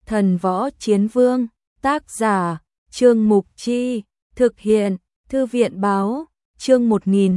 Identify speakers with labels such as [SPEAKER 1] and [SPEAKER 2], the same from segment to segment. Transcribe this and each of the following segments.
[SPEAKER 1] Thần Võ Chiến Vương, tác giả, Trương Mục Chi, thực hiện, Thư viện Báo, chương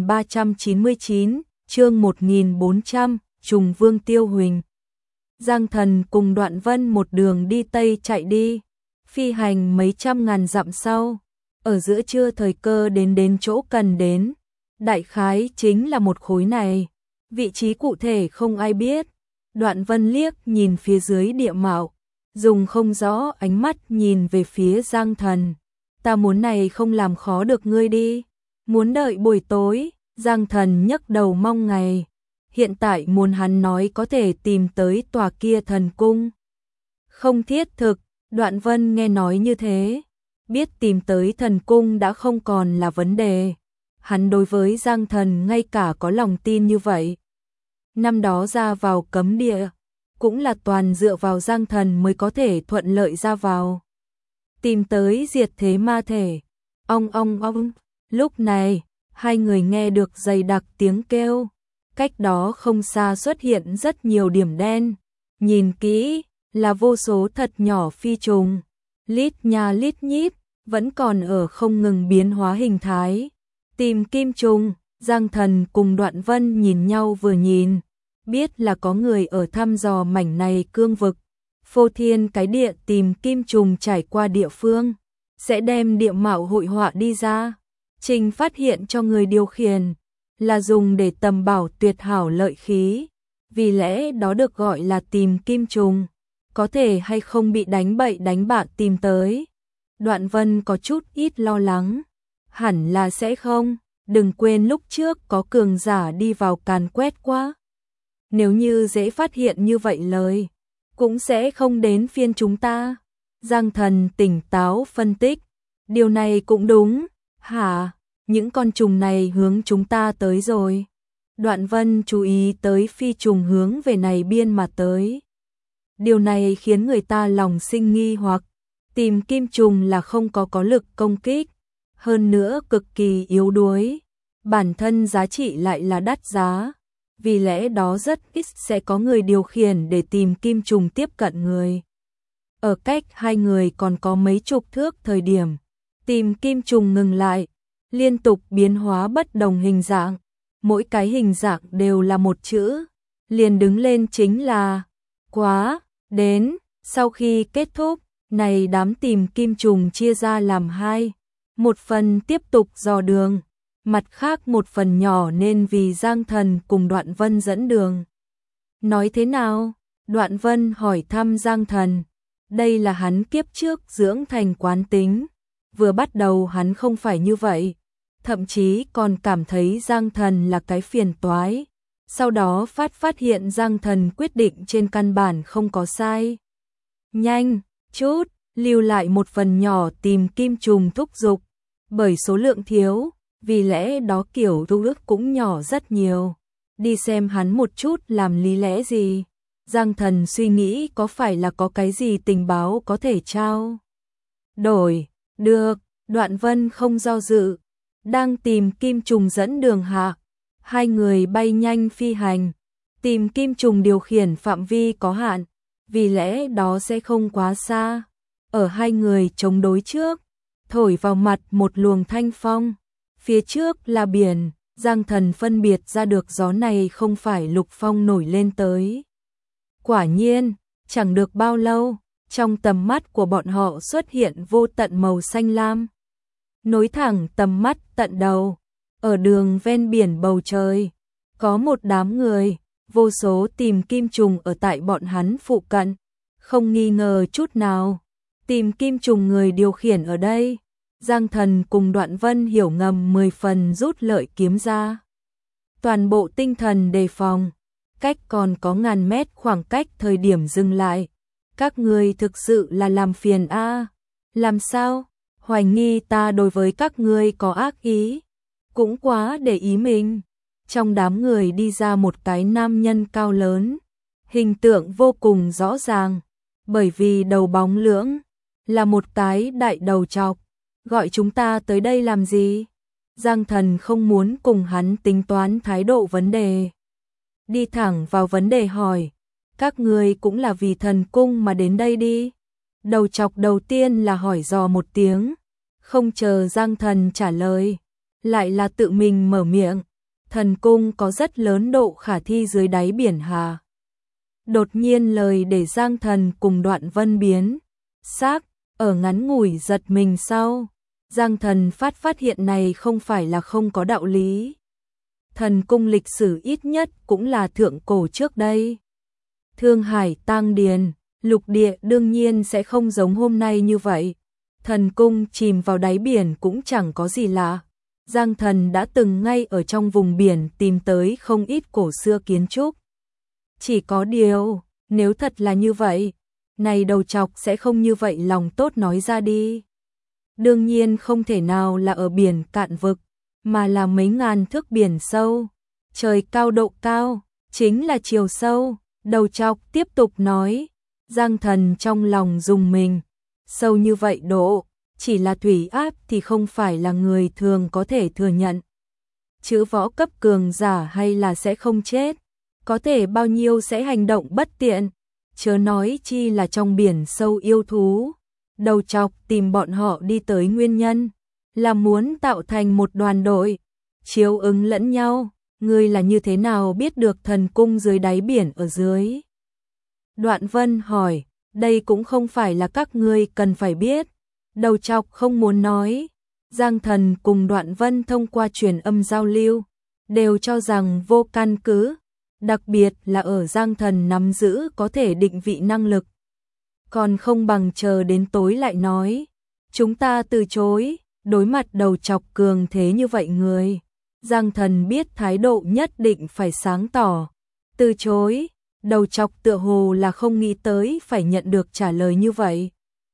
[SPEAKER 1] 1399, chương 1400, Trùng Vương Tiêu Huỳnh. Giang Thần cùng Đoạn Vân một đường đi Tây chạy đi, phi hành mấy trăm ngàn dặm sau, ở giữa trưa thời cơ đến chỗ cần đến, đại khái chính là một khối này, vị trí cụ thể không ai biết. Đoạn Vân liếc nhìn phía dưới địa mạo, dùng không rõ ánh mắt nhìn về phía Giang Thần. Ta muốn này không làm khó được ngươi đi, muốn đợi buổi tối. Giang Thần nhấc đầu mong ngày, hiện tại muốn hắn nói có thể tìm tới tòa kia thần cung. Không thiết thực, Đoạn Vân nghe nói như thế, biết tìm tới thần cung đã không còn là vấn đề. Hắn đối với Giang Thần ngay cả có lòng tin như vậy. Năm đó ra vào cấm địa, cũng là toàn dựa vào Giang Thần mới có thể thuận lợi ra vào. Tìm tới diệt thế ma thể, ong ong ong, lúc này, hai người nghe được dày đặc tiếng kêu, cách đó không xa xuất hiện rất nhiều điểm đen, nhìn kỹ, là vô số thật nhỏ phi trùng, lít nha lít nhít, vẫn còn ở không ngừng biến hóa hình thái. Tìm kim trùng, Giang Thần cùng Đoạn Vân nhìn nhau vừa nhìn, biết là có người ở thăm dò mảnh này cương vực. Phô thiên cái địa tìm kim trùng trải qua địa phương, sẽ đem địa mạo hội họa đi ra, trình phát hiện cho người điều khiển, là dùng để tầm bảo tuyệt hảo lợi khí, vì lẽ đó được gọi là tìm kim trùng, có thể hay không bị đánh bậy đánh bạ tìm tới. Đoạn Vân có chút ít lo lắng, hẳn là sẽ không, đừng quên lúc trước có cường giả đi vào càn quét qua. Nếu như dễ phát hiện như vậy lời, cũng sẽ không đến phiên chúng ta. Giang Thần tỉnh táo phân tích, điều này cũng đúng, hả, những con trùng này hướng chúng ta tới rồi. Đoạn Vân chú ý tới phi trùng hướng về này biên mà tới. Điều này khiến người ta lòng sinh nghi hoặc, tìm kim trùng là không có lực công kích, hơn nữa cực kỳ yếu đuối, bản thân giá trị lại là đắt giá. Vì lẽ đó rất ít sẽ có người điều khiển để tìm kim trùng tiếp cận người. Ở cách hai người còn có mấy chục thước thời điểm, tìm kim trùng ngừng lại, liên tục biến hóa bất đồng hình dạng, mỗi cái hình dạng đều là một chữ, liền đứng lên chính là quá, đến. Sau khi kết thúc, này đám tìm kim trùng chia ra làm hai, một phần tiếp tục dò đường, mặt khác một phần nhỏ nên vì Giang Thần cùng Đoạn Vân dẫn đường. Nói thế nào? Đoạn Vân hỏi thăm Giang Thần. Đây là hắn kiếp trước dưỡng thành quán tính. Vừa bắt đầu hắn không phải như vậy, thậm chí còn cảm thấy Giang Thần là cái phiền toái. Sau đó phát hiện Giang Thần quyết định trên căn bản không có sai. Nhanh chút, lưu lại một phần nhỏ tìm kim trùng thúc giục, bởi số lượng thiếu, vì lẽ đó kiểu thu ước cũng nhỏ rất nhiều. Đi xem hắn một chút làm lý lẽ gì. Giang Thần suy nghĩ có phải là có cái gì tình báo có thể trao đổi được. Đoạn Vân không do dự, đang tìm kim trùng dẫn đường hạ. Hai người bay nhanh phi hành, tìm kim trùng điều khiển phạm vi có hạn, vì lẽ đó sẽ không quá xa. Ở hai người chống đối trước, thổi vào mặt một luồng thanh phong. Phía trước là biển, Giang Thần phân biệt ra được gió này không phải lục phong nổi lên tới. Quả nhiên, chẳng được bao lâu, trong tầm mắt của bọn họ xuất hiện vô tận màu xanh lam. Nối thẳng tầm mắt tận đầu, ở đường ven biển bầu trời, có một đám người, vô số tìm kim trùng ở tại bọn hắn phụ cận, không nghi ngờ chút nào. Tìm kim trùng người điều khiển ở đây. Giang Thần cùng Đoạn Vân hiểu ngầm 10 phần rút lợi kiếm ra. Toàn bộ tinh thần đề phòng, cách còn có ngàn mét khoảng cách thời điểm dừng lại. Các người thực sự là làm phiền a. Làm sao? Hoài nghi ta đối với các ngươi có ác ý. Cũng quá để ý mình. Trong đám người đi ra một cái nam nhân cao lớn, hình tượng vô cùng rõ ràng, bởi vì đầu bóng lưỡng, là một cái đại đầu trọc. Gọi chúng ta tới đây làm gì? Giang Thần không muốn cùng hắn tính toán thái độ vấn đề. Đi thẳng vào vấn đề hỏi, các người cũng là vì thần cung mà đến đây đi. Đầu chọc đầu tiên là hỏi dò một tiếng, không chờ Giang Thần trả lời, lại là tự mình mở miệng. Thần cung có rất lớn độ khả thi dưới đáy biển hà. Đột nhiên lời để Giang Thần cùng Đoạn Vân biến sắc, ở ngắn ngủi giật mình sau. Giang Thần phát hiện này không phải là không có đạo lý. Thần cung lịch sử ít nhất cũng là thượng cổ trước đây. Thương Hải tang điền, lục địa đương nhiên sẽ không giống hôm nay như vậy. Thần cung chìm vào đáy biển cũng chẳng có gì lạ. Giang Thần đã từng ngay ở trong vùng biển tìm tới không ít cổ xưa kiến trúc. Chỉ có điều, nếu thật là như vậy, này đầu chọc sẽ không như vậy lòng tốt nói ra đi. Đương nhiên không thể nào là ở biển cạn vực, mà là mấy ngàn thước biển sâu. Trời cao độ cao, chính là chiều sâu. Đầu chọc tiếp tục nói. Giang Thần trong lòng rùng mình. Sâu như vậy độ, chỉ là thủy áp thì không phải là người thường có thể thừa nhận. Chữ võ cấp cường giả hay là sẽ không chết, có thể bao nhiêu sẽ hành động bất tiện, chớ nói chi là trong biển sâu yêu thú. Đầu chọc tìm bọn họ đi tới nguyên nhân, là muốn tạo thành một đoàn đội, chiếu ứng lẫn nhau. Ngươi là như thế nào biết được thần cung dưới đáy biển ở dưới? Đoạn Vân hỏi, đây cũng không phải là các ngươi cần phải biết. Đầu chọc không muốn nói. Giang Thần cùng Đoạn Vân thông qua truyền âm giao lưu, đều cho rằng vô căn cứ, đặc biệt là ở Giang Thần nắm giữ có thể định vị năng lực. Còn không bằng chờ đến tối lại nói. Chúng ta từ chối, đối mặt đầu chọc cường thế như vậy người. Giang Thần biết thái độ nhất định phải sáng tỏ. Từ chối, đầu chọc tựa hồ là không nghĩ tới phải nhận được trả lời như vậy.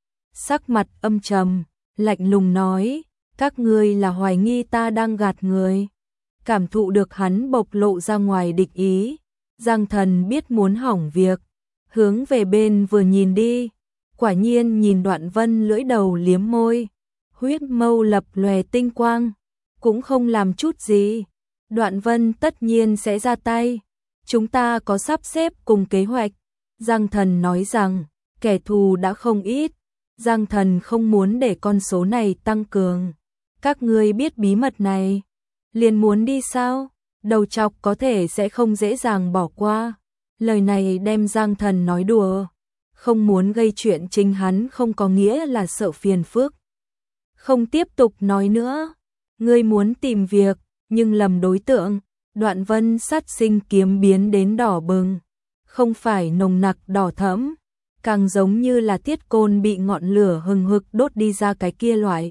[SPEAKER 1] Sắc mặt âm trầm, lạnh lùng nói, các ngươi là hoài nghi ta đang gạt người. Cảm thụ được hắn bộc lộ ra ngoài địch ý, Giang Thần biết muốn hỏng việc, hướng về bên vừa nhìn đi, quả nhiên nhìn Đoạn Vân lưỡi đầu liếm môi, huyết mâu lập lòe tinh quang, cũng không làm chút gì. Đoạn Vân tất nhiên sẽ ra tay, chúng ta có sắp xếp cùng kế hoạch. Giang Thần nói rằng, kẻ thù đã không ít, Giang Thần không muốn để con số này tăng cường. Các ngươi biết bí mật này, liền muốn đi sao? Đầu chọc có thể sẽ không dễ dàng bỏ qua. Lời này đem Giang Thần nói đùa, không muốn gây chuyện chính hắn không có nghĩa là sợ phiền phức. Không tiếp tục nói nữa, ngươi muốn tìm việc, nhưng lầm đối tượng. Đoạn Vân sát sinh kiếm biến đến đỏ bừng, không phải nồng nặc đỏ thẫm, càng giống như là thiết côn bị ngọn lửa hừng hực đốt đi ra cái kia loại.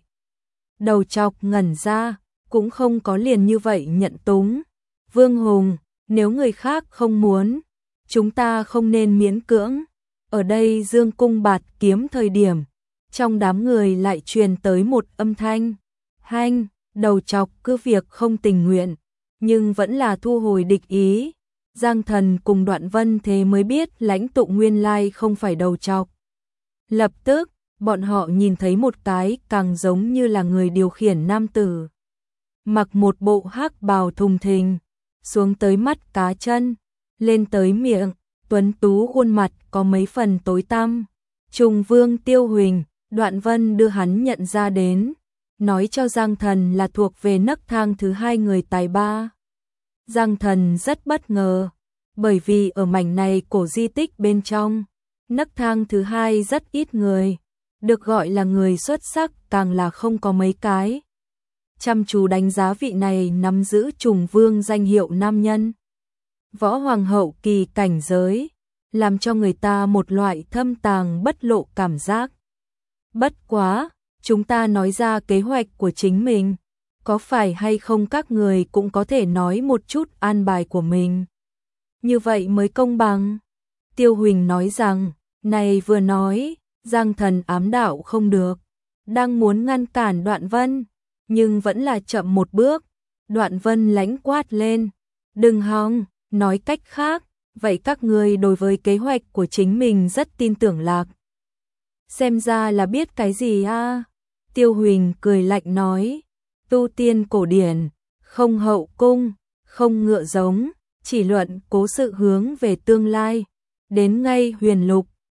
[SPEAKER 1] Đầu chọc ngẩn ra, cũng không có liền như vậy nhận túng. Vương Hùng, nếu người khác không muốn, chúng ta không nên miễn cưỡng. Ở đây dương cung bạt kiếm thời điểm, trong đám người lại truyền tới một âm thanh. Hanh, đầu chọc cứ việc không tình nguyện, nhưng vẫn là thu hồi địch ý. Giang Thần cùng Đoạn Vân thế mới biết lãnh tụ nguyên lai không phải đầu chọc. Lập tức, bọn họ nhìn thấy một cái càng giống như là người điều khiển nam tử. Mặc một bộ hắc bào thùng thình, xuống tới mắt cá chân, lên tới miệng, tuấn tú khuôn mặt có mấy phần tối tăm. Trùng Vương Tiêu Huỳnh, Đoạn Vân đưa hắn nhận ra đến, nói cho Giang Thần là thuộc về nấc thang thứ hai người tài ba. Giang Thần rất bất ngờ, bởi vì ở mảnh này cổ di tích bên trong, nấc thang thứ hai rất ít người, được gọi là người xuất sắc càng là không có mấy cái. Chăm chú đánh giá vị này nắm giữ Trùng Vương danh hiệu nam nhân. Võ Hoàng hậu kỳ cảnh giới, làm cho người ta một loại thâm tàng bất lộ cảm giác. Bất quá, chúng ta nói ra kế hoạch của chính mình, có phải hay không các người cũng có thể nói một chút an bài của mình. Như vậy mới công bằng. Tiêu Huỳnh nói rằng, này vừa nói, Giang Thần ám đạo không được, đang muốn ngăn cản Đoạn Vân, nhưng vẫn là chậm một bước. Đoạn Vân lãnh quát lên, đừng hòng, nói cách khác, vậy các người đối với kế hoạch của chính mình rất tin tưởng lạc. Xem ra là biết cái gì a? Tiêu Huỳnh cười lạnh nói, tu tiên cổ điển, không hậu cung, không ngựa giống, chỉ luận cố sự hướng về tương lai, đến ngay huyền lục,